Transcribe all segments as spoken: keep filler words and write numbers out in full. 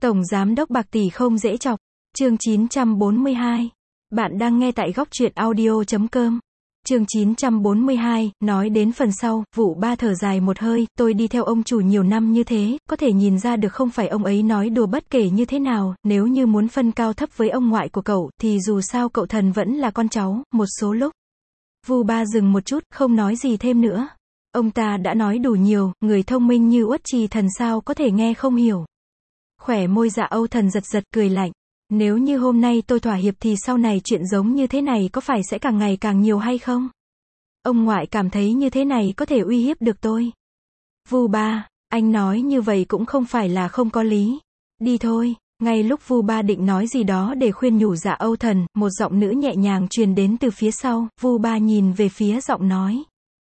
Tổng giám đốc bạc tỷ không dễ chọc. Chương chín trăm bốn mươi hai. Bạn đang nghe tại góc truyện audio chấm com. Chương chín trăm bốn mươi hai, nói đến phần sau, Vụ Ba thở dài một hơi, tôi đi theo ông chủ nhiều năm như thế, có thể nhìn ra được không phải ông ấy nói đùa bất kể như thế nào, nếu như muốn phân cao thấp với ông ngoại của cậu, thì dù sao cậu Thần vẫn là con cháu, một số lúc. Vu Ba dừng một chút, không nói gì thêm nữa. Ông ta đã nói đủ nhiều, người thông minh như Uất Trì Thần sao có thể nghe không hiểu. Khỏe môi Dạ Âu Thần giật giật cười lạnh. Nếu như hôm nay tôi thỏa hiệp thì sau này chuyện giống như thế này có phải sẽ càng ngày càng nhiều hay không? Ông ngoại cảm thấy như thế này có thể uy hiếp được tôi. Vu Ba, anh nói như vậy cũng không phải là không có lý. Đi thôi. Ngay lúc Vu Ba định nói gì đó để khuyên nhủ Dạ Âu Thần, một giọng nữ nhẹ nhàng truyền đến từ phía sau, Vu Ba nhìn về phía giọng nói.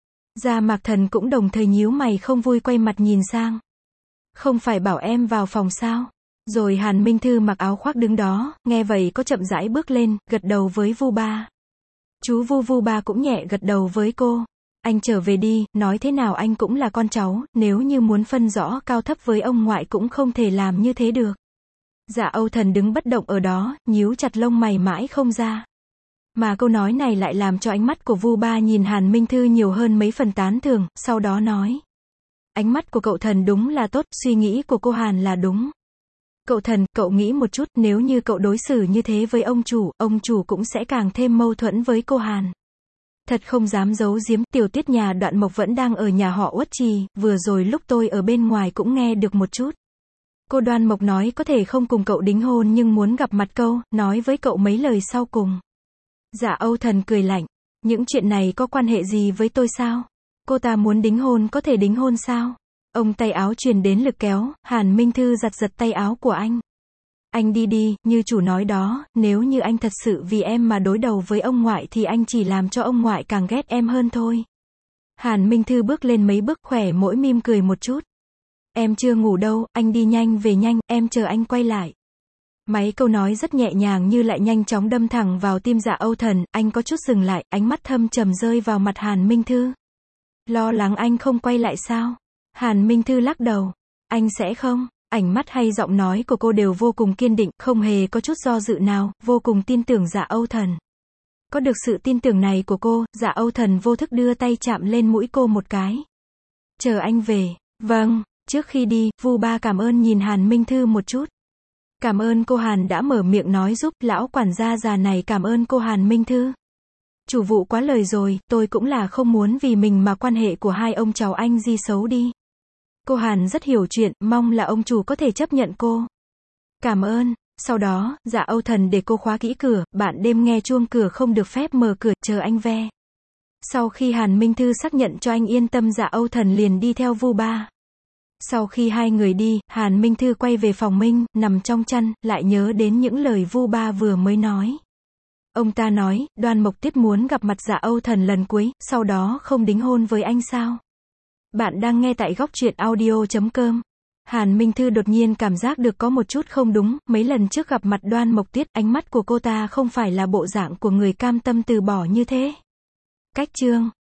Gia Mạc Thần cũng đồng thời nhíu mày không vui quay mặt nhìn sang. Không phải bảo em vào phòng sao? Rồi Hàn Minh Thư mặc áo khoác đứng đó, nghe vậy có chậm rãi bước lên, gật đầu với Vu Ba. Chú Vu Vu Ba cũng nhẹ gật đầu với cô. Anh trở về đi, nói thế nào anh cũng là con cháu, nếu như muốn phân rõ cao thấp với ông ngoại cũng không thể làm như thế được. Dạ Âu Thần đứng bất động ở đó, nhíu chặt lông mày mãi không ra. Mà câu nói này lại làm cho ánh mắt của Vu Ba nhìn Hàn Minh Thư nhiều hơn mấy phần tán thưởng, sau đó nói. Ánh mắt của cậu Thần đúng là tốt, suy nghĩ của cô Hàn là đúng. Cậu Thần, cậu nghĩ một chút, nếu như cậu đối xử như thế với ông chủ, ông chủ cũng sẽ càng thêm mâu thuẫn với cô Hàn. Thật không dám giấu giếm, tiểu tuyết nhà Đoạn Mộc vẫn đang ở nhà họ Uất Trì, vừa rồi lúc tôi ở bên ngoài cũng nghe được một chút. Cô Đoan Mộc nói có thể không cùng cậu đính hôn nhưng muốn gặp mặt câu, nói với cậu mấy lời sau cùng. Dạ Âu Thần cười lạnh. Những chuyện này có quan hệ gì với tôi sao? Cô ta muốn đính hôn có thể đính hôn sao? Ông tay áo truyền đến lực kéo, Hàn Minh Thư giật giật tay áo của anh. Anh đi đi, như chủ nói đó, nếu như anh thật sự vì em mà đối đầu với ông ngoại thì anh chỉ làm cho ông ngoại càng ghét em hơn thôi. Hàn Minh Thư bước lên mấy bước khỏe mỗi mỉm cười một chút. Em chưa ngủ đâu, anh đi nhanh về nhanh, em chờ anh quay lại. Mấy câu nói rất nhẹ nhàng như lại nhanh chóng đâm thẳng vào tim Dạ Âu Thần, anh có chút dừng lại, ánh mắt thâm trầm rơi vào mặt Hàn Minh Thư. Lo lắng anh không quay lại sao? Hàn Minh Thư lắc đầu. Anh sẽ không. Ánh mắt hay giọng nói của cô đều vô cùng kiên định, không hề có chút do dự nào, vô cùng tin tưởng Dạ Âu Thần. Có được sự tin tưởng này của cô, Dạ Âu Thần vô thức đưa tay chạm lên mũi cô một cái. Chờ anh về. Vâng. Trước khi đi, Vu Ba cảm ơn nhìn Hàn Minh Thư một chút. Cảm ơn cô Hàn đã mở miệng nói giúp, lão quản gia già này cảm ơn cô Hàn Minh Thư. Chủ vụ quá lời rồi, tôi cũng là không muốn vì mình mà quan hệ của hai ông cháu anh di xấu đi. Cô Hàn rất hiểu chuyện, mong là ông chủ có thể chấp nhận cô. Cảm ơn. Sau đó, Dạ Âu Thần để cô khóa kỹ cửa, bạn đêm nghe chuông cửa không được phép mở cửa, chờ anh ve. Sau khi Hàn Minh Thư xác nhận cho anh yên tâm, Dạ Âu Thần liền đi theo Vu Ba. Sau khi hai người đi, Hàn Minh Thư quay về phòng mình, nằm trong chăn, lại nhớ đến những lời Vu Ba vừa mới nói. Ông ta nói, Đoan Mộc Tuyết muốn gặp mặt Dạ Âu Thần lần cuối, sau đó không đính hôn với anh sao? Bạn đang nghe tại góc truyện audio chấm com. Hàn Minh Thư đột nhiên cảm giác được có một chút không đúng, mấy lần trước gặp mặt Đoan Mộc Tuyết, ánh mắt của cô ta không phải là bộ dạng của người cam tâm từ bỏ như thế. Cách chương